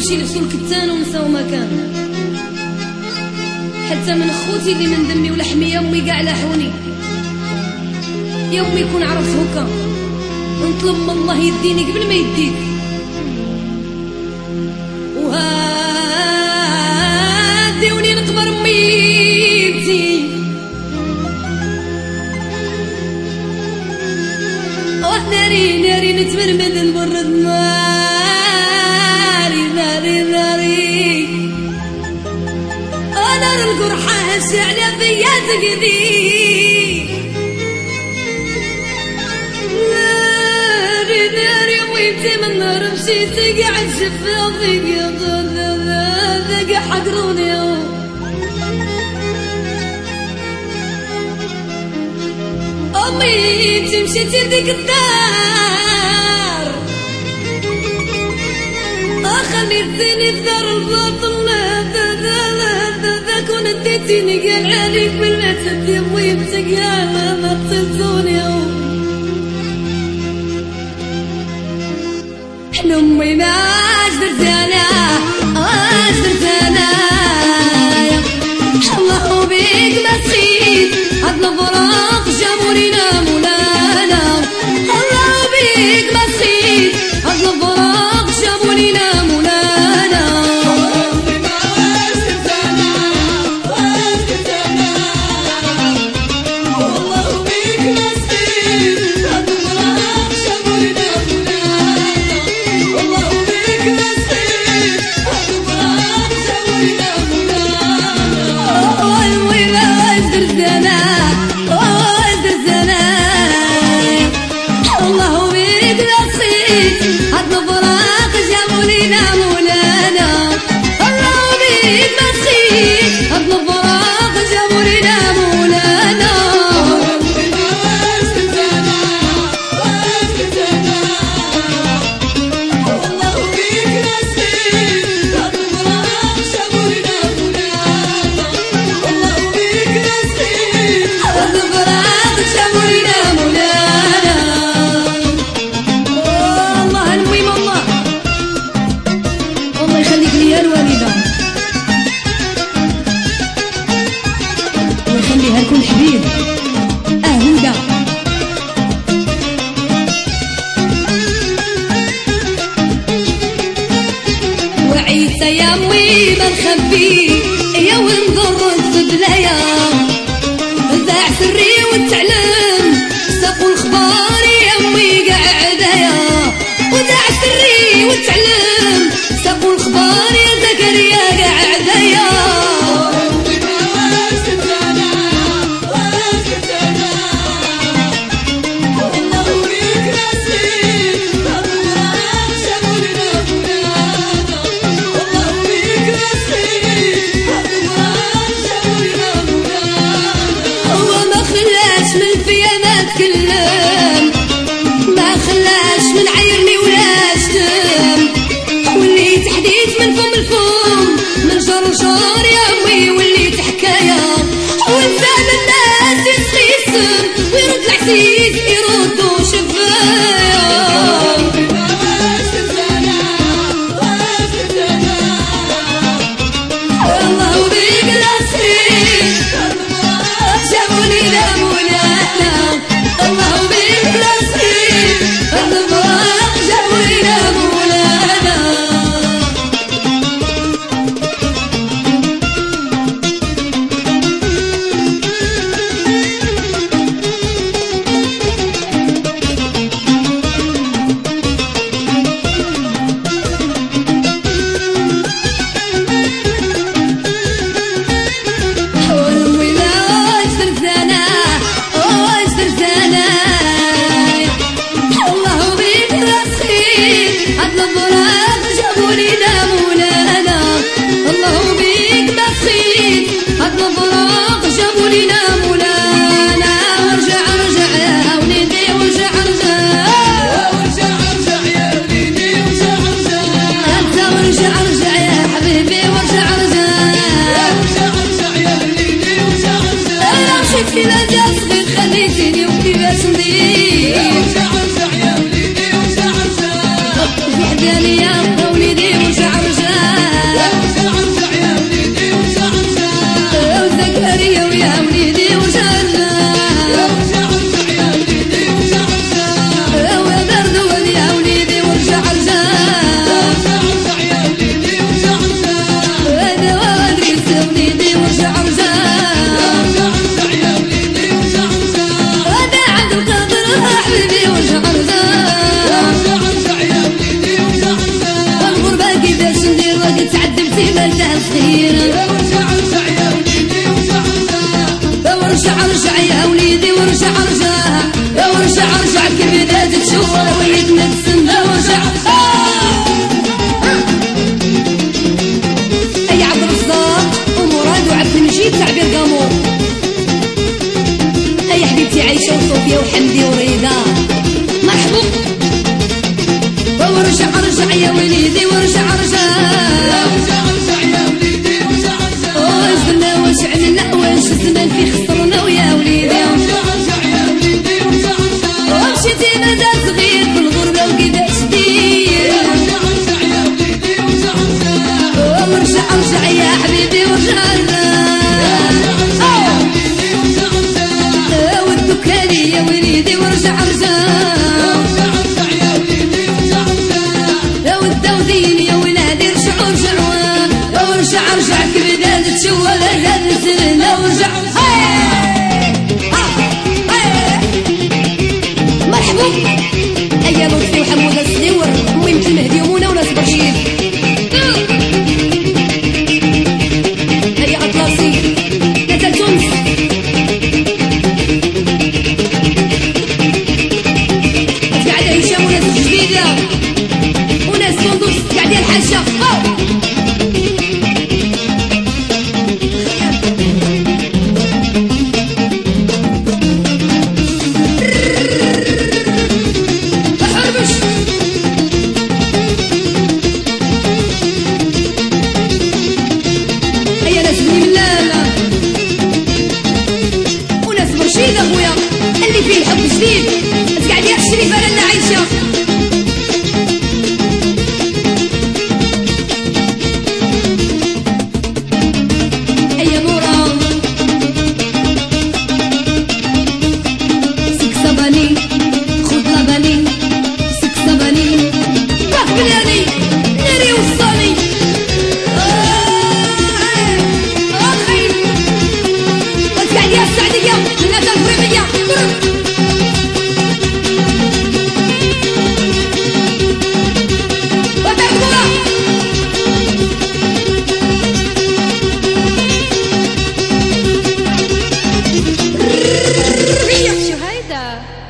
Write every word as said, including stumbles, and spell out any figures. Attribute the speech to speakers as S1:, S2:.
S1: كلشي لبسوا الكتان ونساو مكان، حتى من خوتي اللي من دمي ولحمي يا امي كاع لاحوني. يا امي كون عرفت هكا نطلب من الله يديني قبل ما يديك. وهاديوني نقبر ميتي ناري ناري نتمرمد نبرد ناري ناري ناري نار القرحة شعلة فيا تقدي ناري ناري وينتي من نار مشيتي قاعد شفافي يا ذاك حقروني أمي مشيتي لديك الدار خليتيني في دار الباطل ذاك ونديتيني قال عليك بالله تبدي أمي بتقيامة ما تصلتوني حنا أمي ناش درتانا اش درتانا الله بيك ما سخيت هاد الفراق جابوا لينا مولانا الله بيك ما سخيت هاد الفراق جابوا لينا مولانا الله بيك ما سخيت هاد الفراق جابوا لينا مولانا الله بيك ما سخيت هاد الفراق جابوا لينا مولانا وين اش درتانا كل حبيب أهودا وعيسى يا امي ما نخبي يا ونضر الزبلايا ذاع سري وتعلم ساقوا الخبار يا امي قاعدايا وذاع سري وتعلم ساقوا الخبار يا زكريا قاعدايا تكلم ما خلاش من عيرني ولا شتم وليت حديث من فم الفم من شرشار يا امي وليت حكايه ولسان الناس يسقي السم ويرد العسيس يردوا شفايا الله بيك العسيس جابوني لمولانا الله بيك العسير الضباط جابوا لينا مولانا خليتيني وكيفاش ندير ارجع ارجع يا وليدي ارجع ارجع وحداني يا وليدي ارجع ارجع باقي تعذبتي مالها الخير
S2: ورجع رجع يا وليدي ورجع رجع
S1: ورجع رجع يا وليدي ورجع رجع ورجع رجع كيف بدات تشوف وليدنا تسنى ورجع اي عبد الرزاق ومراد وعبد المجيد تاع بيرغامو اي حبيبتي عايشه وصوفيا وحمدي وريده مرحبا ورجع رجع يا وليدي ورجع رجع
S2: ورجع رجع يا وليدي ورجع رجع
S1: وزنا واش عملنا واش الزمان في خسرنا ويا وليدي
S2: ورجع رجع يا وليدي ورجع رجع
S1: ومشيتي مازال صغير في الغربة وكيفاش دير
S2: ورجع رجع يا وليدي ورجع رجع
S1: ورجع رجع يا حبيبي ورجع
S2: ورجع يا وليدي ورجع رجع
S1: والدكاني يا وليدي ورجع رجع
S2: ورجع رجع يا وليدي ورجع رجع
S1: والدودين يا ولادي رجعوا رجعوا ورجع رجع كيف بدات تشوى هذا السنة ورجع مرحبا ايا لطفي وحمودة الصغيور ويمكن المهدي ومنى وناس برشيد هيا اطلاسي نزل تونس قاعدة هشام وناس جديدة وناس سندس قاعدة الحاشة